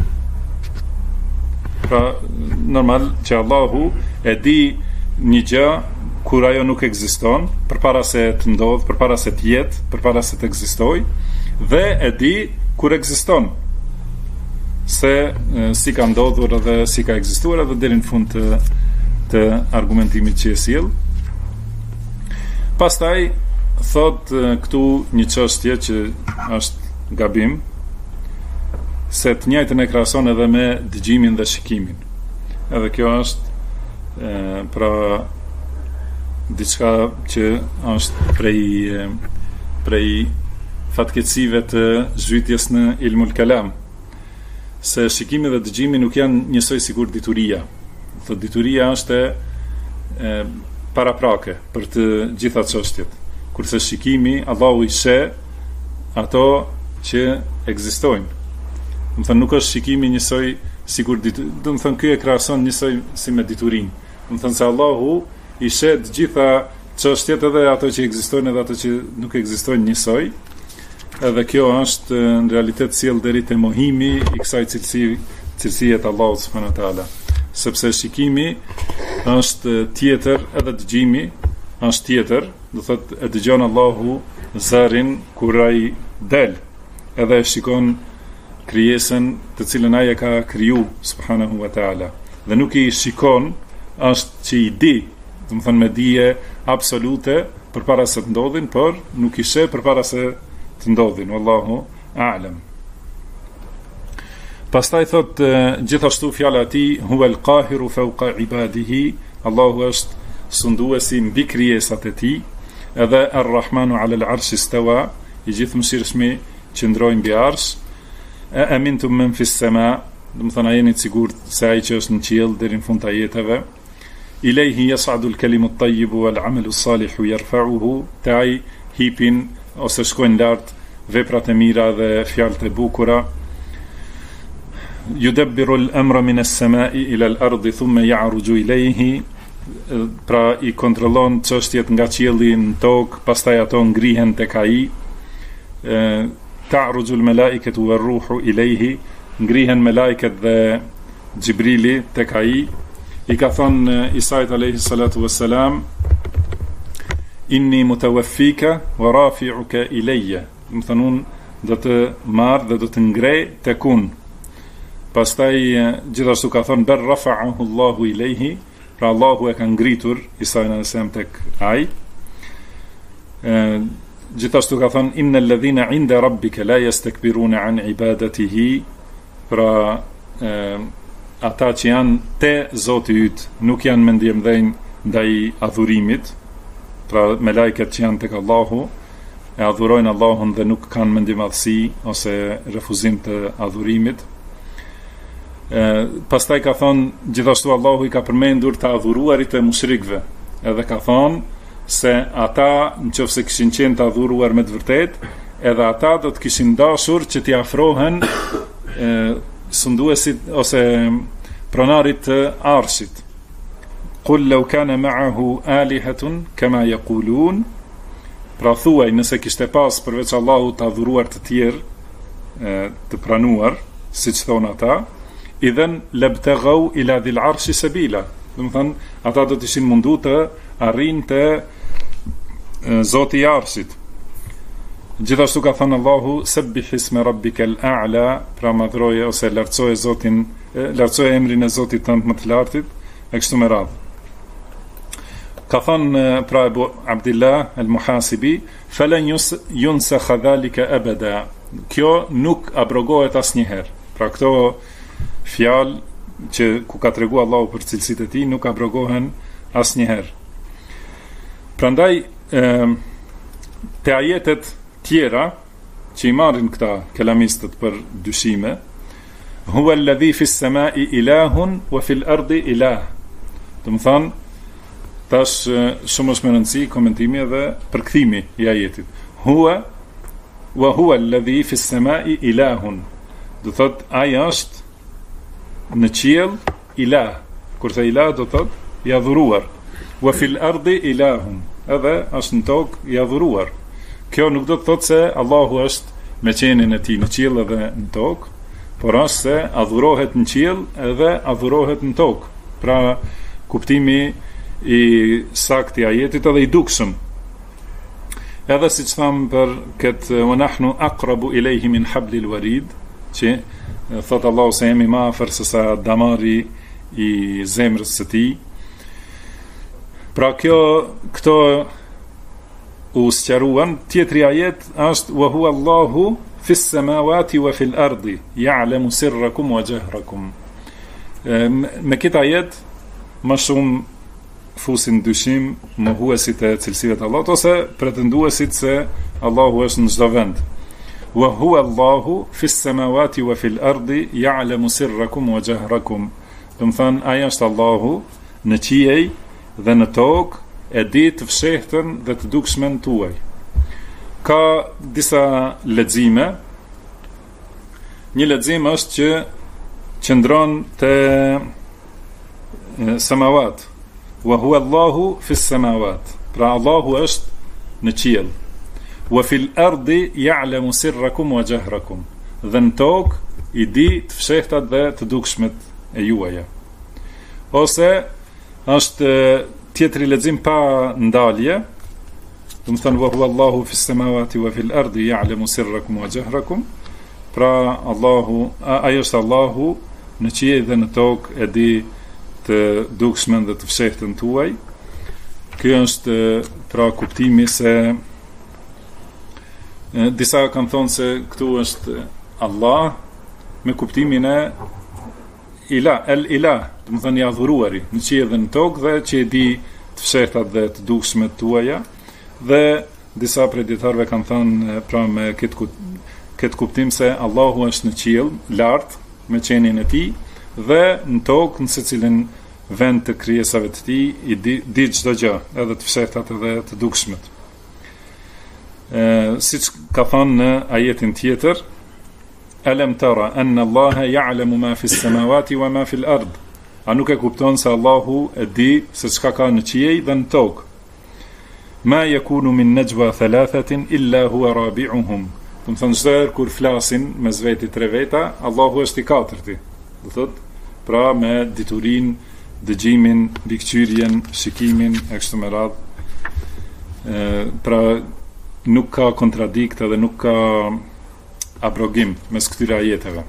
pra normal që Allahu e di një gjë kur ajo nuk ekziston, përpara se të ndodh, përpara se të jetë, përpara se të ekzistojë, dhe e di kur ekziston, se si ka ndodhur dhe si ka ekzistuar edhe deri në fund të argumentimit që e sjell. Pastaj thot këtu një çështje që është gabim, se të njëjtën e krahason edhe me dëgjimin dhe shikimin. Edhe kjo është pra diçka që është prej fatkeqësive të zhytjes në ilmul kalam, se shikimi dhe dëgjimi nuk janë njësoj sikur dituria. Thot dituria është paraprake për të gjitha çështjet, kurse shikimi Allahu I sheh ato që ekzistojnë. Do të thonë nuk është shikimi njësoj sikur do të thonë ky e krahason njësoj si me diturinë. Do të thonë se Allahu I sheh të gjitha çështjet, edhe ato që ekzistojnë edhe ato që nuk ekzistojnë njësoj. Edhe kjo është në realitet sjell deri te mohimi I kësaj cilësie të Allahut subhanahu wa taala. sepse shikimi është tjetër, edhe dëgjimi është tjetër, do thotë e dëgjon Allahu zërin kur ai del, edhe shikon krijesën të cilën ai e ka kriju subhanahu wa taala. Dhe nuk i shikon, është që i di, do të thonë me dije absolute përpara se të ndodhin, por nuk i sheh përpara se të ndodhin. Wallahu a'lam. Pastaj thot gjithashtu fjala e tij huwal qahiru fawqa ibadihi, Allahu është sunduesi mbi krijesat e tij, edhe ar-Rahmanu 'ala al-'arsh istawa, i gjithëmshirshmi qëndroi mbi arsh. E amintum men fi s-sama, do të thonë jeni të sigurt se ai që është në qiell deri në fund të ajeteve. Ilayhi yas'adu al-kalimu at-tayyibu wal-'amalu as-salihu yarfa'uhu, te ai hipin ose shkojnë lart veprat e mira dhe fjalët e bukura. Yudabbiru al-amra min as-sama'i ila al-ardi thumma ya'ruju ilayhi, pra i kontrollon çështjet nga qielli në tokë, pastaj ato ngrihen tek ai. Ta'ruju al-malaikatu war-ruhu ilayhi, ngrihen melajket dhe Gjibrili tek ai. I ka thonë Isait alayhi salatu wassalam, inni mutawaffika wa rafi'uka ilayya, do të thonë do të marr dhe do të ngrej tek unë. Pastaj gjithashtu ka thonë ber rafa'ahu Allahu ilayhi, pra Allahu e ka ngritur Isai'n alayhis salam tek ai. Gjithashtu ka thonë innal ladhina 'inda rabbika la yastakbiruna 'an ibadatihi, pra ata që janë te Zoti yt nuk janë me ndjemdhenj ndaj adhurimit, pra melajket që janë tek Allahu e adhurojnë Allahun dhe nuk kanë mendjemadhësi ose refuzim të adhurimit. Pastaj ka thonë gjithashtu Allahu i ka përmendur të adhuruarit e mushrikëve, edhe ka thonë se ata nëse kishin qenë të adhuruar me të vërtet, edhe ata do të kishin dashur që t'i afrohen sunduesit ose pronarit të arshit. Qul law kana ma'ahu alihatun kama yaqulun, pra thuaj nëse kishte pas përveç Allahut të adhuruar të tjerë të pranuar, siç thon ata, idhen labtaghaw ila dhil arshi sabila, do të thonë ata do të ishin mundu të arrinte Zoti i arshit. Gjithashtu ka thënë Allahu sabbih isma rabbikal a'la, pra madhroje ose lartësoje emrin e Zotit tënd më të lartit, e kështu me radhë. Ka thënë pra Abu Abdillah al-Muhasibi, falan yunsakha dhalika abada, kjo nuk abrogohet asnjëherë. Pra këto fjalë që ku ka tregu Allahu për cilësitë e tij nuk abrogohen asnjëherë. Prandaj te ajetet tjera që i marrin këta kelamistët për dyshime, huwa alladhi fi s-sama'i ilahun wa fi l-ardi ilah. Do të thonë tash shumë është më rëndësi komentimi edhe përkthimi i ajetit. Huwa wa huwa alladhi fi s-sama'i ilahun. Do thotë ai është në qiell ilah. Kur thë ilah do thotë i adhuruar. Wa fi l-ardi ilahun. Edhe është në tokë i adhuruar. Kjo nuk do të thotë se Allahu është me qenin e tij në qiell edhe në tokë, por është se adhurohet në qiell edhe adhurohet në tokë. Pra kuptimi i saktë i ajetit edhe i dukshëm. Edhe siç tham për këtë wa nahnu aqrabu ilayhi min hablil warid, që thotë Allahu se jemi më afër se sa damari i zemrës së tij. Pra këto u sqaruan. Tjetri ajet është wa huwa Allahu fis samawati wa fil ardi ya'lamu sirrakum wa jahrakum. Me këtë ajet më shumë fusin dyshim mohuesit e cilësive të Allahut ose pretenduesit se Allahu është në çdo vend. Wa huwa Allahu fis samawati wa fil ardi ya'lamu sirrakum wa jahrakum. Do të thonë ai është Allahu në qiell dhe në tokë, e di të fshehtën dhe të dukshmen tuaj. Ka disa lexime. Një lexim është që qëndron te samawat. Wa huwa Allahu fis samawat. Pra Allahu është në qiell. Wa fil ardi ya'lamu sirrakum wa jahrakum. Dhe në tokë i di të fshehtat dhe të dukshmet e juaja. ose është tjetri lexim pa ndalje, do të thonë wa huwa Allahu fis samawati wa fil ardi ya'lamu sirrakum wa jahrakum, pra Allahu, ai është Allahu në qiell dhe në tokë, e di të dukshmen dhe të fshehtën tuaj. Ky është pra kuptimi se disa kanë thonë se këtu është Allah me kuptimin e ilah, do të thonë i adhuruari në qiell dhe në tokë, dhe që e di të fshehtat dhe të dukshmet tuaja. Dhe disa prej dietarëve kanë thënë pra me këtë kuptim se Allahu është në qiell lart me qenin e tij, dhe në tokë në secilin vend të krijesave të tij i di çdo gjë, edhe të fshehtat edhe të dukshmet. Siç ka thënë në ajetin tjetër, alam tara anna Allaha ya'lamu ma fi s-samawati wa ma fi l-ard. A nuk e kupton se Allahu e di se çka ka në qiell dhe në tokë. Ma yakunu min najwa thalathatin illa huwa rabi'uhum. Do të thonë çdo herë kur flasin mes vetit tre veta, Allahu është i katërti. Do thotë, pra me diturinë, dëgjimin, bikqyrjen, shikimin e kështu me radhë. Pra nuk ka kontradikt edhe nuk ka abrogim mes këtyre ajeteve.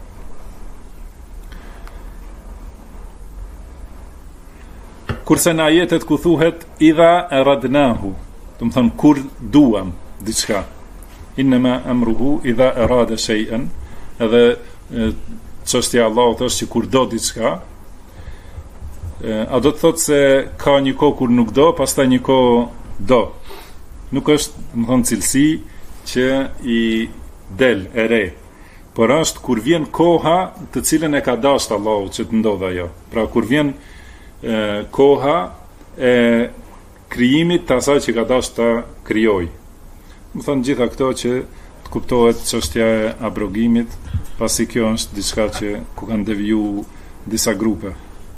Kurse në ajetet ku thuhet idha aradnahu, do të thonë kur duam diçka, innama amruhu idha arada shay'an, edhe çështja e Allahut është që kur do diçka, a do të thotë se ka një kohë kur nuk do, pastaj një kohë do. Nuk është, do të thonë, cilësi që i del e re, por është kur vjen koha të cilën e ka dashur Allahu që të ndodhë ajo. Pra kur vjen koha e krijimit të asaj që ka dashur të krijojë. Do të thonë gjitha këto që të kuptohet çështja e abrogimit, pasi kjo është diçka që ku kanë deviju disa grupe.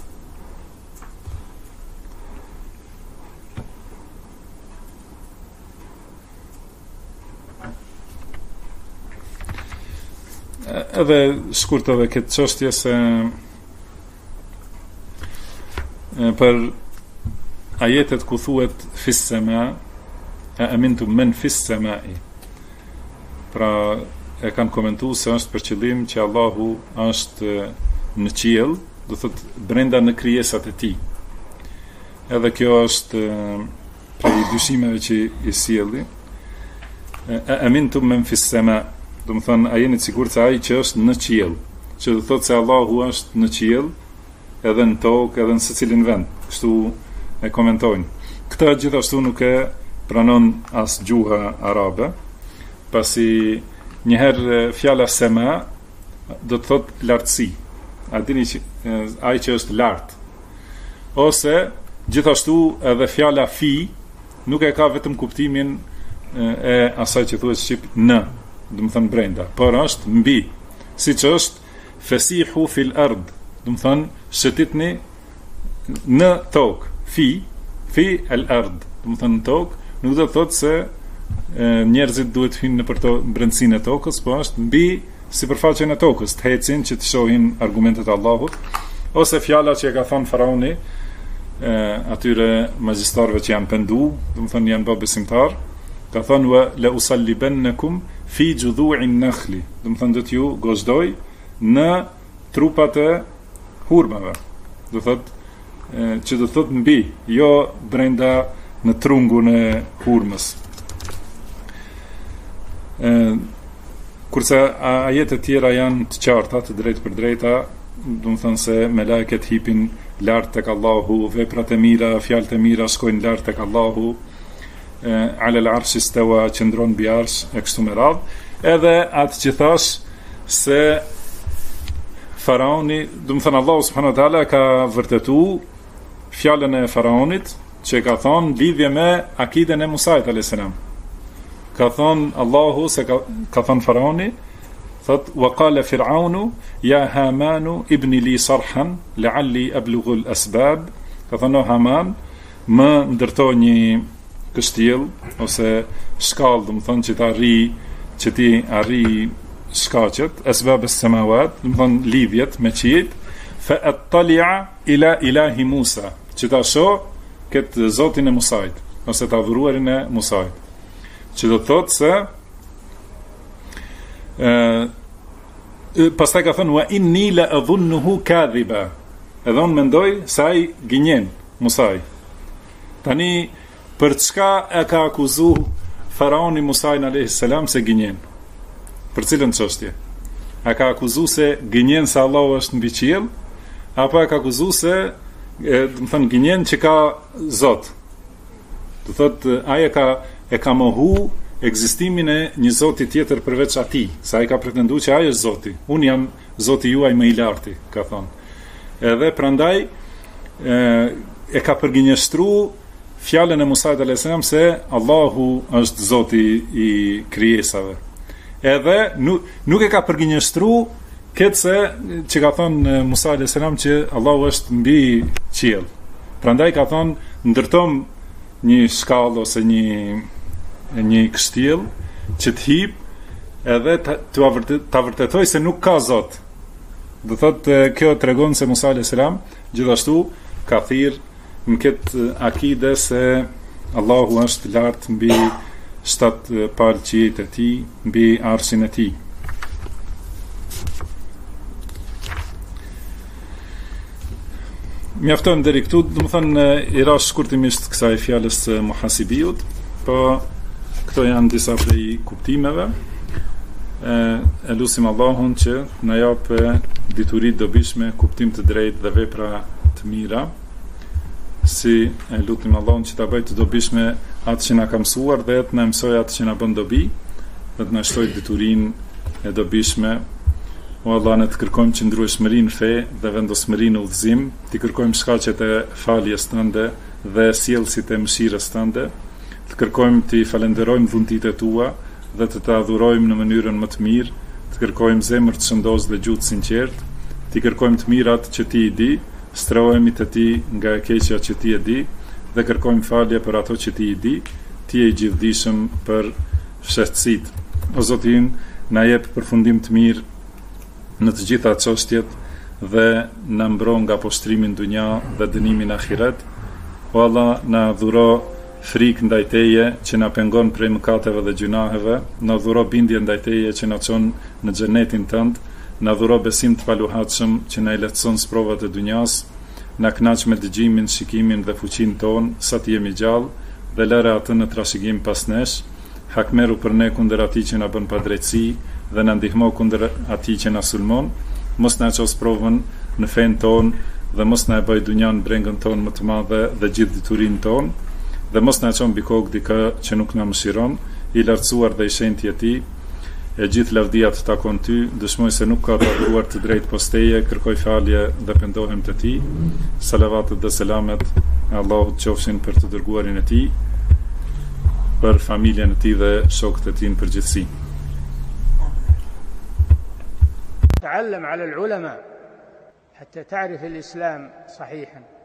Edhe shkurt edhe këtë çështje se për ajetet ku thuhet fis sama, e amintum men fis samai, pra e kanë komentuar se është për qëllim që Allahu është në qiell, do thotë brenda në krijesat e tij. Edhe kjo është prej dyshimeve që i sjelli. E amintum men fis sama, do të thonë, a jeni të sigurt se ai që është në qiell, që do thotë se Allahu është në qiell, edhe në tokë, edhe në secilin vend. Kështu e komentojnë. Këtë gjithashtu nuk e pranon as gjuha arabe, pasi njëherë fjala sema do të thotë lartësi. A dini që ai që është lart. Ose gjithashtu edhe fjala fi nuk e ka vetëm kuptimin e asaj që thuhet shqip në, do të thënë brenda, por është mbi, siç është fesihu fil ard, do të thënë shëtitni në tokë, fi al ard, do të thënë në tokë, nuk do të thotë se njerëzit duhet hynë në për to brendësinë e tokës, po është mbi sipërfaqen e tokës, të hecin që të shohin argumentet e Allahut, ose fjala që e ka thënë faraoni atyre magjistarëve që janë pendu, do të thënë janë bë besimtar, ka thënë wa la usallibannakum fi judhu'in nakhli, do të thënë do t'ju gozdoj në trupat e hurmave, do thotë që do thotë mbi, jo brenda në trungun e hurmës. Kurse ajetet tjera janë të qarta, të drejtë për drejta, do të thonë se melekët hipin lart tek Allahu, veprat e mira, fjalët e mira shkojnë lart tek Allahu, ala al-arsh istawa, qëndron mbi arsh, e kështu me radhë. Edhe atë që thash se faraoni, do të thënë Allahu subhanahu wa taala ka vërtetuar fjalën e faraonit që ka thonë lidhje me akiden e Musait alayhis salam. Ka thonë Allahu se ka thonë faraoni, thot wa qala fir'aunu ya hamanu ibni li sarhan la'alli ablughu al-asbab, ka thonë Haman, më ndërtoj një kështjell ose shkallë, do të thonë që ti arri shkaqet, asbab as-samawat, do të thonë lidhjet me qiejt, fa attali'a ila ilahi Musa, që ta shoh këtë Zotin e Musait, ose të adhuruarin e Musait. Që do të thotë se pastaj ka thënë wa inni la adhunnuhu kadhiba. Edhe unë mendoj se ai gënjen Musai. Tani për çka e ka akuzu faraoni Musai alayhis salam se gënjen? Për cilën çështje? A ka akuzu se gënjen se Allahu është mbi qiell, apo e ka akuzu se do të thënë gënjen që ka Zot? Do thotë ai e ka mohu ekzistimin e një Zoti tjetër përveç atij, sa ai ka pretenduar që ai është Zoti. Unë jam Zoti juaj më i larti, ka thonë. Edhe prandaj e ka përgjinjëstruar fjalën e Musait alayhis salam se Allahu është Zoti i krijesave. Edhe nuk e ka përgjinjëstruar këtë se që ka thonë Musa alayhis salam që Allahu është mbi qiell. Prandaj ka thonë ndërtom një shkallë ose një kështjell që të hip edhe ta vërtetoj se nuk ka Zot. Do thotë kjo tregon se Musa alayhis salam gjithashtu ka thirr në këtë akide se Allahu është lart mbi 7 palë qiejt e tij, mbi arshin e tij. Mjafton deri këtu, do të thënë i rash shkurtimisht kësaj fjalës muhasibiut, po këto janë disa prej kuptimeve. E lutim Allahun që na japë dituri të dobishme, kuptim të drejtë dhe vepra të mira. Si e lutim Allahun që ta bëj të dobishme atë që na ka mësuar dhe të na mësoj atë që na bën dobi, dhe të na shtoj diturinë e dobishme. O Allah, ne të kërkojmë qëndrueshmërinë në fe dhe vendosmërinë në udhëzim, të kërkojmë shkaqet e faljes tënde dhe sjellësit e mëshirës tënde, të kërkojmë të falenderojmë dhuntitë tua dhe të adhurojmë në mënyrën më të mirë, të kërkojmë zemër të shëndosh dhe gjuhë të sinqertë, të kërkojmë të mirat që ti i di, strohemi të ti nga e keqja që ti e di dhe kërkojmë falje për ato që ti i di, ti e i gjithdijshëm për fshehtësitë. O Zotin, na jep përfundim të mirë në të gjitha çështjet dhe na mbron nga poshtrimi në dunja dhe dënimi në ahiret. O Allah, na dhuro frikë ndaj teje që na pengon prej mëkateve dhe gjunaheve, na dhuro bindje ndaj teje që na çon në xhenetin tënd, na dhuro besim të paluhatshëm që na i lehtëson sprovat e dunjas, na kënaq me dëgjimin, shikimin dhe fuqinë ton sa të jemi gjallë dhe lëre atë në trashëgim pas nesh. Hakmeru për ne kundër atij që na bën padrejtësi dhe na ndihmo kundër atij që na sulmon. Mos na ços provën në fen ton dhe mos na e bëj dunjan brengën ton më të madhe dhe gjithë diturinë ton, dhe mos na çon mbi kokë dikë që nuk na mëshiron. I lartësuar dhe i shenjtë je ti, e gjithë lavdia të takon ty, dëshmoj se nuk ka të adhuruar të drejtë posteje, kërkoj falje dhe pendohem të ti. Salavatet dhe selamet e Allahut qofshin për të dërguarin e ti, për familjen e tij dhe shokët e tij në përgjithësi. تعلم على العلماء حتى تعرف الإسلام صحيحا.